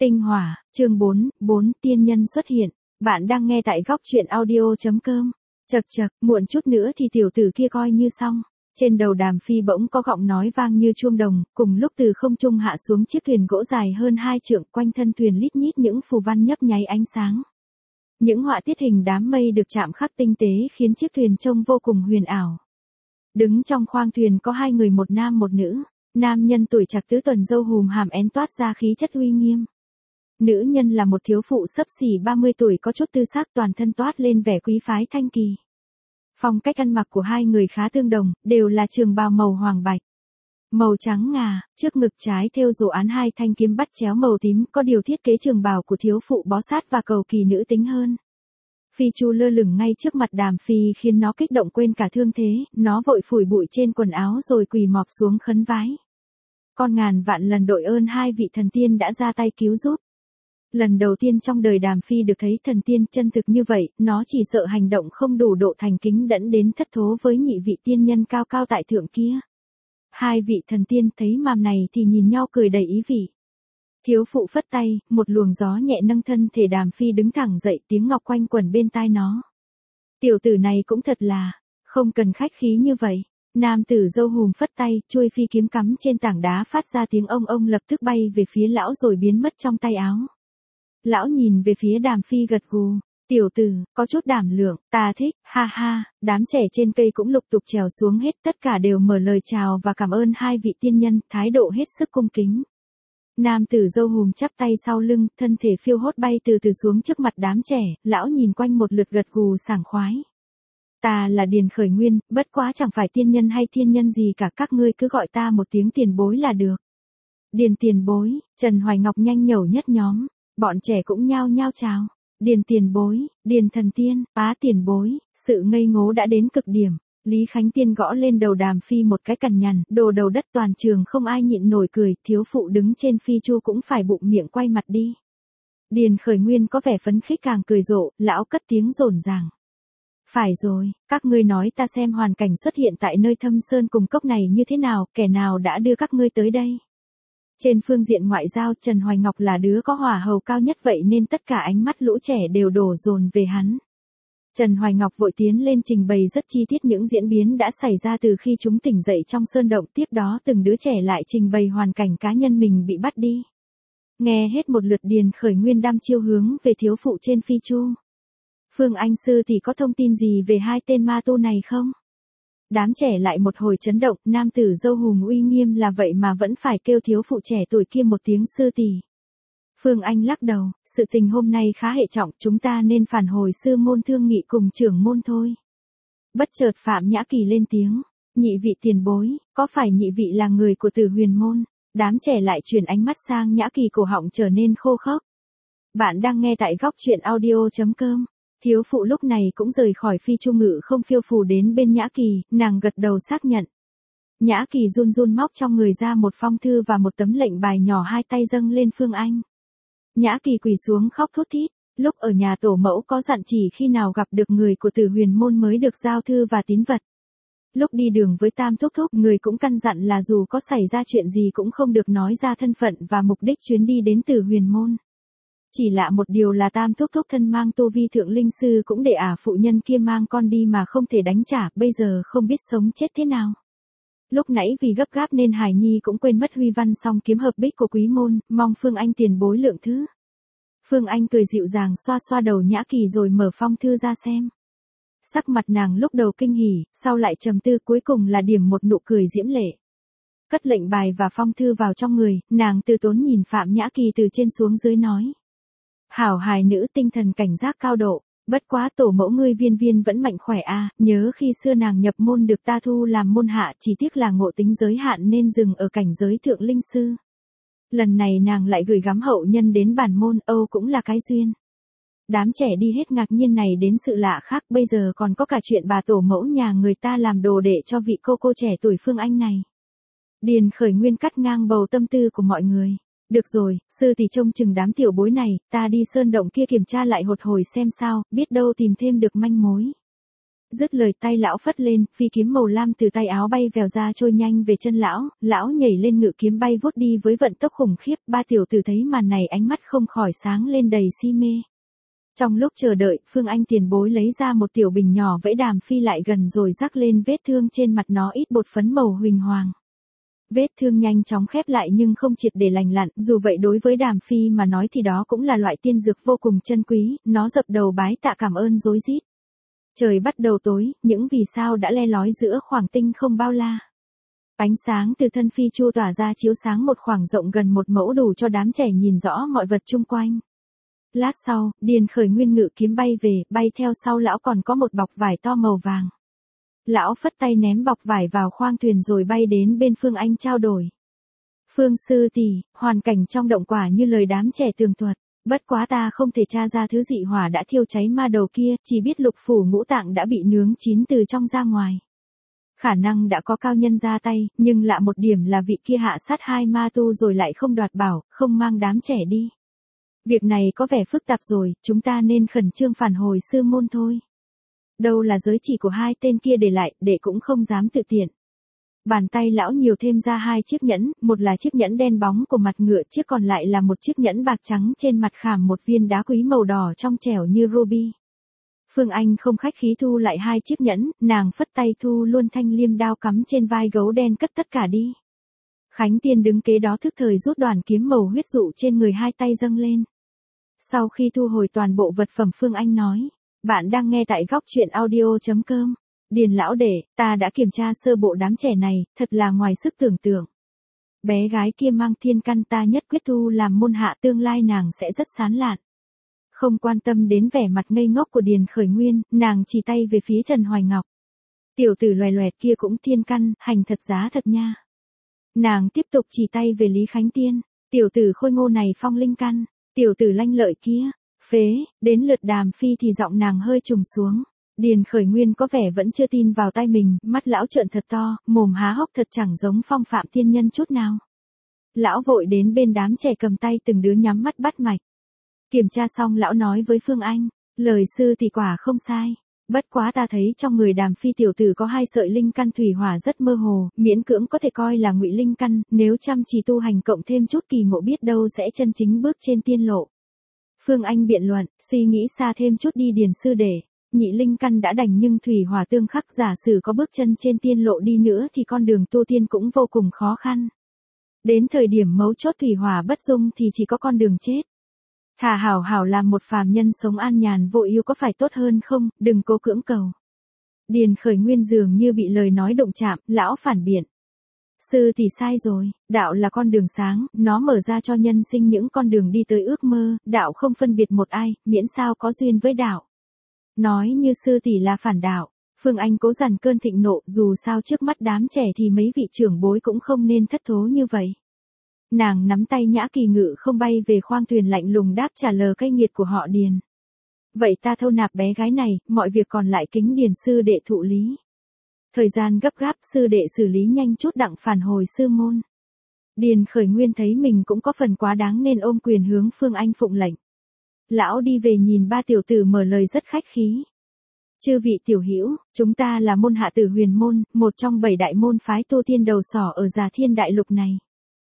Tinh hỏa, chương 4, tiên nhân xuất hiện. Bạn đang nghe tại góc truyện audio.com. Chậc chậc, muộn chút nữa thì tiểu tử kia coi như xong. Trên đầu Đàm Phi bỗng có giọng nói vang như chuông đồng, cùng lúc từ không trung hạ xuống chiếc thuyền gỗ dài hơn 2 trượng, quanh thân thuyền lít nhít những phù văn nhấp nháy ánh sáng. Những họa tiết hình đám mây được chạm khắc tinh tế khiến chiếc thuyền trông vô cùng huyền ảo. Đứng trong khoang thuyền có 2 người, một nam một nữ. Nam nhân tuổi trạc tứ tuần, râu hùm hàm én toát ra khí chất uy nghiêm. Nữ nhân là một thiếu phụ xấp xỉ 30 tuổi, có chút tư sắc, toàn thân toát lên vẻ quý phái thanh kỳ. Phong cách ăn mặc của 2 người khá tương đồng, đều là trường bào màu hoàng bạch. Màu trắng ngà, trước ngực trái thêu dđồ án 2 thanh kiếm bắt chéo màu tím, có điều thiết kế trường bào của thiếu phụ bó sát và cầu kỳ nữ tính hơn. Phi chu lơ lửng ngay trước mặt Đàm Phi khiến nó kích động quên cả thương thế, nó vội phủi bụi trên quần áo rồi quỳ mọp xuống khấn vái. Con ngàn vạn lần đội ơn 2 vị thần tiên đã ra tay cứu giúp. Lần đầu tiên trong đời Đàm Phi được thấy thần tiên chân thực như vậy, nó chỉ sợ hành động không đủ độ thành kính dẫn đến thất thố với nhị vị tiên nhân cao cao tại thượng kia. 2 vị thần tiên thấy màn này thì nhìn nhau cười đầy ý vị. Thiếu phụ phất tay, một luồng gió nhẹ nâng thân thể Đàm Phi đứng thẳng dậy, tiếng ngọc quanh quẩn bên tai nó. Tiểu tử này cũng thật là, không cần khách khí như vậy. Nam tử râu hùm phất tay, chuôi phi kiếm cắm trên tảng đá phát ra tiếng ông lập tức bay về phía lão rồi biến mất trong tay áo. Lão nhìn về phía Đàm Phi gật gù. Tiểu tử, có chút đảm lượng, ta thích, ha ha. Đám trẻ trên cây cũng lục tục trèo xuống hết, tất cả đều mở lời chào và cảm ơn 2 vị tiên nhân, thái độ hết sức cung kính. Nam tử râu hùm chắp tay sau lưng, thân thể phiêu hốt bay từ từ xuống trước mặt đám trẻ, lão nhìn quanh một lượt gật gù sảng khoái. Ta là Điền Khởi Nguyên, bất quá chẳng phải tiên nhân hay thiên nhân gì cả, các ngươi cứ gọi ta một tiếng tiền bối là được. Điền tiền bối, Trần Hoài Ngọc nhanh nhẩu nhất nhóm, bọn trẻ cũng nhao nhao chào. Điền tiền bối, Điền thần tiên, Bá tiền bối, sự ngây ngố đã đến cực điểm. Lý Khánh Tiên gõ lên đầu Đàm Phi một cái cằn nhằn, đồ đầu đất, toàn trường không ai nhịn nổi cười, thiếu phụ đứng trên phi chu cũng phải bụng miệng quay mặt đi. Điền Khởi Nguyên có vẻ phấn khích càng cười rộ, lão cất tiếng rồn ràng. Phải rồi, các ngươi nói ta xem hoàn cảnh xuất hiện tại nơi thâm sơn cùng cốc này như thế nào, kẻ nào đã đưa các ngươi tới đây. Trên phương diện ngoại giao, Trần Hoài Ngọc là đứa có hỏa hầu cao nhất, vậy nên tất cả ánh mắt lũ trẻ đều đổ dồn về hắn. Trần Hoài Ngọc vội tiến lên trình bày rất chi tiết những diễn biến đã xảy ra từ khi chúng tỉnh dậy trong sơn động, tiếp đó từng đứa trẻ lại trình bày hoàn cảnh cá nhân mình bị bắt đi. Nghe hết một lượt, Điền Khởi Nguyên đăm chiêu hướng về thiếu phụ trên phi chu. Phương Anh Sư thì có thông tin gì về 2 tên ma tu này không? Đám trẻ lại một hồi chấn động, nam tử râu hùm uy nghiêm là vậy mà vẫn phải kêu thiếu phụ trẻ tuổi kia một tiếng sư tỷ. Phương Anh lắc đầu, sự tình hôm nay khá hệ trọng, chúng ta nên phản hồi sư môn thương nghị cùng trưởng môn thôi. Bất chợt Phạm Nhã Kỳ lên tiếng, nhị vị tiền bối, có phải nhị vị là người của Tử Huyền môn? Đám trẻ lại chuyển ánh mắt sang Nhã Kỳ, cổ họng trở nên khô khốc. Bạn đang nghe tại góc truyện audio.com. Thiếu phụ lúc này cũng rời khỏi phi chu ngự không phiêu phù đến bên Nhã Kỳ, nàng gật đầu xác nhận. Nhã Kỳ run run móc trong người ra một phong thư và một tấm lệnh bài nhỏ, 2 tay dâng lên Phương Anh. Nhã Kỳ quỳ xuống khóc thút thít, lúc ở nhà tổ mẫu có dặn chỉ khi nào gặp được người của Tử Huyền môn mới được giao thư và tín vật. Lúc đi đường với Tam Thúc Thúc, người cũng căn dặn là dù có xảy ra chuyện gì cũng không được nói ra thân phận và mục đích chuyến đi đến Tử Huyền môn. Chỉ lạ một điều là Tam Thúc Thúc thân mang tu vi thượng linh sư cũng để phụ nhân kia mang con đi mà không thể đánh trả, bây giờ không biết sống chết thế nào. Lúc nãy vì gấp gáp nên Hải Nhi cũng quên mất huy văn song kiếm hợp bích của quý môn, mong Phương Anh tiền bối lượng thứ. Phương Anh cười dịu dàng xoa xoa đầu Nhã Kỳ rồi mở phong thư ra xem. Sắc mặt nàng lúc đầu kinh hỉ, sau lại trầm tư, cuối cùng là điểm một nụ cười diễm lệ. Cất lệnh bài và phong thư vào trong người, nàng từ tốn nhìn Phạm Nhã Kỳ từ trên xuống dưới nói. Hảo hài nữ tinh thần cảnh giác cao độ, bất quá tổ mẫu ngươi viên viên vẫn mạnh khỏe nhớ khi xưa nàng nhập môn được ta thu làm môn hạ, chỉ tiếc là ngộ tính giới hạn nên dừng ở cảnh giới thượng linh sư. Lần này nàng lại gửi gắm hậu nhân đến bản môn, cũng là cái duyên. Đám trẻ đi hết ngạc nhiên này đến sự lạ khác, bây giờ còn có cả chuyện bà tổ mẫu nhà người ta làm đồ đệ cho vị cô trẻ tuổi Phương Anh này. Điền Khởi Nguyên cắt ngang bầu tâm tư của mọi người. Được rồi, sư tỷ trông chừng đám tiểu bối này, ta đi sơn động kia kiểm tra lại một hồi xem sao, biết đâu tìm thêm được manh mối. Dứt lời tay lão phất lên, phi kiếm màu lam từ tay áo bay vèo ra trôi nhanh về chân lão, lão nhảy lên ngự kiếm bay vút đi với vận tốc khủng khiếp, ba tiểu tử thấy màn này ánh mắt không khỏi sáng lên đầy si mê. Trong lúc chờ đợi, Phương Anh tiền bối lấy ra một tiểu bình nhỏ vẫy Đàm Phi lại gần rồi rắc lên vết thương trên mặt nó ít bột phấn màu huỳnh hoàng. Vết thương nhanh chóng khép lại nhưng không triệt để lành lặn, dù vậy đối với Đàm Phi mà nói thì đó cũng là loại tiên dược vô cùng chân quý, nó dập đầu bái tạ cảm ơn rối rít. Trời bắt đầu tối, những vì sao đã le lói giữa khoảng tinh không bao la. Ánh sáng từ thân Phi Chu tỏa ra chiếu sáng một khoảng rộng gần một mẫu đủ cho đám trẻ nhìn rõ mọi vật chung quanh. Lát sau, Điền Khởi Nguyên ngự kiếm bay về, bay theo sau lão còn có một bọc vải to màu vàng. Lão phất tay ném bọc vải vào khoang thuyền rồi bay đến bên Phương Anh trao đổi. Phương sư tỷ, hoàn cảnh trong động quả như lời đám trẻ tường thuật, bất quá ta không thể tra ra thứ dị hỏa đã thiêu cháy ma đầu kia, chỉ biết lục phủ ngũ tạng đã bị nướng chín từ trong ra ngoài. Khả năng đã có cao nhân ra tay, nhưng lạ một điểm là vị kia hạ sát hai ma tu rồi lại không đoạt bảo, không mang đám trẻ đi. Việc này có vẻ phức tạp rồi, chúng ta nên khẩn trương phản hồi sư môn thôi. Đâu là giới chỉ của hai tên kia để lại, đệ cũng không dám tự tiện. Bàn tay lão nhiều thêm ra hai chiếc nhẫn, một là chiếc nhẫn đen bóng của mặt ngựa, chiếc còn lại là một chiếc nhẫn bạc trắng trên mặt khảm một viên đá quý màu đỏ trong trẻo như ruby. Phương Anh không khách khí thu lại hai chiếc nhẫn, nàng phất tay thu luôn thanh liêm đao cắm trên vai gấu đen cất tất cả đi. Khánh Tiên đứng kế đó thức thời rút đoàn kiếm màu huyết dụ trên người hai tay dâng lên. Sau khi thu hồi toàn bộ vật phẩm Phương Anh nói, bạn đang nghe tại góc truyện audio.com. Điền lão đệ, ta đã kiểm tra sơ bộ đám trẻ này, thật là ngoài sức tưởng tượng. Bé gái kia mang thiên căn ta nhất quyết thu làm môn hạ tương lai nàng sẽ rất sán lạn. Không quan tâm đến vẻ mặt ngây ngốc của Điền Khởi Nguyên, nàng chỉ tay về phía Trần Hoài Ngọc. Tiểu tử loè loẹt kia cũng thiên căn, hành thật giá thật nha. Nàng tiếp tục chỉ tay về Lý Khánh Tiên, tiểu tử khôi ngô này phong linh căn, tiểu tử lanh lợi kia, phế, đến lượt Đàm Phi thì giọng nàng hơi trùng xuống. Điền Khởi Nguyên có vẻ vẫn chưa tin vào tai mình, mắt lão trợn thật to, mồm há hốc thật chẳng giống Phong Phạm tiên nhân chút nào. Lão vội đến bên đám trẻ cầm tay từng đứa nhắm mắt bắt mạch. Kiểm tra xong lão nói với Phương Anh, lời sư thì quả không sai. Bất quá ta thấy trong người Đàm Phi tiểu tử có hai sợi linh căn thủy hỏa rất mơ hồ, miễn cưỡng có thể coi là ngụy linh căn, nếu chăm chỉ tu hành cộng thêm chút kỳ ngộ biết đâu sẽ chân chính bước trên tiên lộ. Phương Anh biện luận, suy nghĩ xa thêm chút đi Điền sư đệ. Nhị linh căn đã đành nhưng thủy hỏa tương khắc, giả sử có bước chân trên tiên lộ đi nữa thì con đường tu tiên cũng vô cùng khó khăn. Đến thời điểm mấu chốt thủy hỏa bất dung thì chỉ có con đường chết. Thà hảo hảo làm một phàm nhân sống an nhàn vô ưu có phải tốt hơn không, đừng cố cưỡng cầu. Điền Khởi Nguyên dường như bị lời nói động chạm, lão phản biện. Sư thì sai rồi, đạo là con đường sáng, nó mở ra cho nhân sinh những con đường đi tới ước mơ, đạo không phân biệt một ai, miễn sao có duyên với đạo. Nói như sư tỷ là phản đạo, Phương Anh cố dằn cơn thịnh nộ, dù sao trước mắt đám trẻ thì mấy vị trưởng bối cũng không nên thất thố như vậy. Nàng nắm tay Nhã Kỳ Ngự không bay về khoang thuyền lạnh lùng đáp trả lời cay nghiệt của họ Điền. Vậy ta thâu nạp bé gái này, mọi việc còn lại kính Điền sư đệ thụ lý. Thời gian gấp gáp, sư đệ xử lý nhanh chút đặng phản hồi sư môn. Điền Khởi Nguyên thấy mình cũng có phần quá đáng nên ôm quyền hướng Phương Anh phụng lệnh. Lão đi về nhìn ba tiểu tử mở lời rất khách khí. Chư vị tiểu hữu, chúng ta là môn hạ tử Huyền môn, một trong 7 đại môn phái tu tiên đầu sỏ ở Già Thiên Đại Lục này.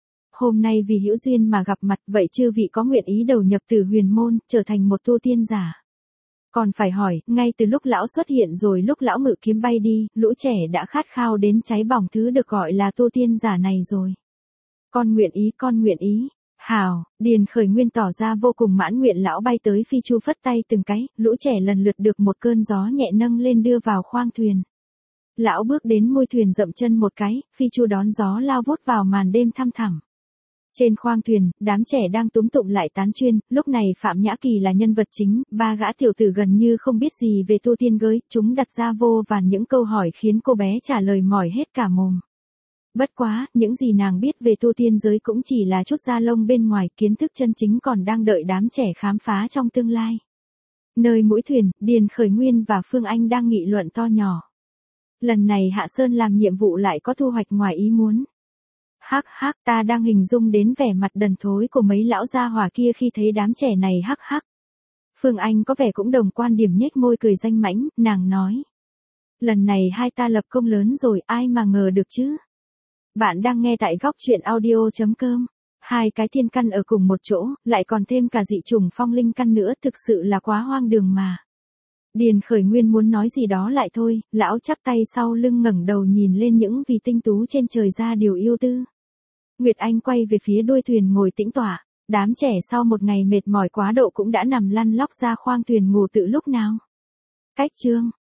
Hôm nay vì hữu duyên mà gặp mặt, vậy chư vị có nguyện ý đầu nhập tử Huyền môn, trở thành một tu tiên giả? Còn phải hỏi, ngay từ lúc lão xuất hiện rồi lúc lão ngự kiếm bay đi, lũ trẻ đã khát khao đến cháy bỏng thứ được gọi là tu tiên giả này rồi. Con nguyện ý, con nguyện ý. Hào, Điền Khởi Nguyên tỏ ra vô cùng mãn nguyện, lão bay tới Phi Chu phất tay từng cái, lũ trẻ lần lượt được một cơn gió nhẹ nâng lên đưa vào khoang thuyền. Lão bước đến môi thuyền dậm chân một cái, Phi Chu đón gió lao vút vào màn đêm thăm thẳm. Trên khoang thuyền, đám trẻ đang túm tụng lại tán chuyên, lúc này Phạm Nhã Kỳ là nhân vật chính, ba gã tiểu tử gần như không biết gì về tu tiên gới, chúng đặt ra vô vàn những câu hỏi khiến cô bé trả lời mỏi hết cả mồm. Bất quá, những gì nàng biết về tu tiên giới cũng chỉ là chút da lông bên ngoài, kiến thức chân chính còn đang đợi đám trẻ khám phá trong tương lai. Nơi mũi thuyền, Điền Khởi Nguyên và Phương Anh đang nghị luận to nhỏ. Lần này Hạ Sơn làm nhiệm vụ lại có thu hoạch ngoài ý muốn. Hắc hắc, ta đang hình dung đến vẻ mặt đần thối của mấy lão gia hỏa kia khi thấy đám trẻ này hắc hắc. Phương Anh có vẻ cũng đồng quan điểm nhếch môi cười danh mãnh, nàng nói. Lần này hai ta lập công lớn rồi, ai mà ngờ được chứ. Bạn đang nghe tại góc truyện audio.com. Hai cái thiên căn ở cùng một chỗ, lại còn thêm cả dị chủng phong linh căn nữa, thực sự là quá hoang đường mà. Điền Khởi Nguyên muốn nói gì đó lại thôi, lão chắp tay sau lưng ngẩng đầu nhìn lên những vì tinh tú trên trời ra điều yêu tư. Nguyệt Anh quay về phía đuôi thuyền ngồi tĩnh tọa, đám trẻ sau một ngày mệt mỏi quá độ cũng đã nằm lăn lóc ra khoang thuyền ngủ từ lúc nào. Cách chương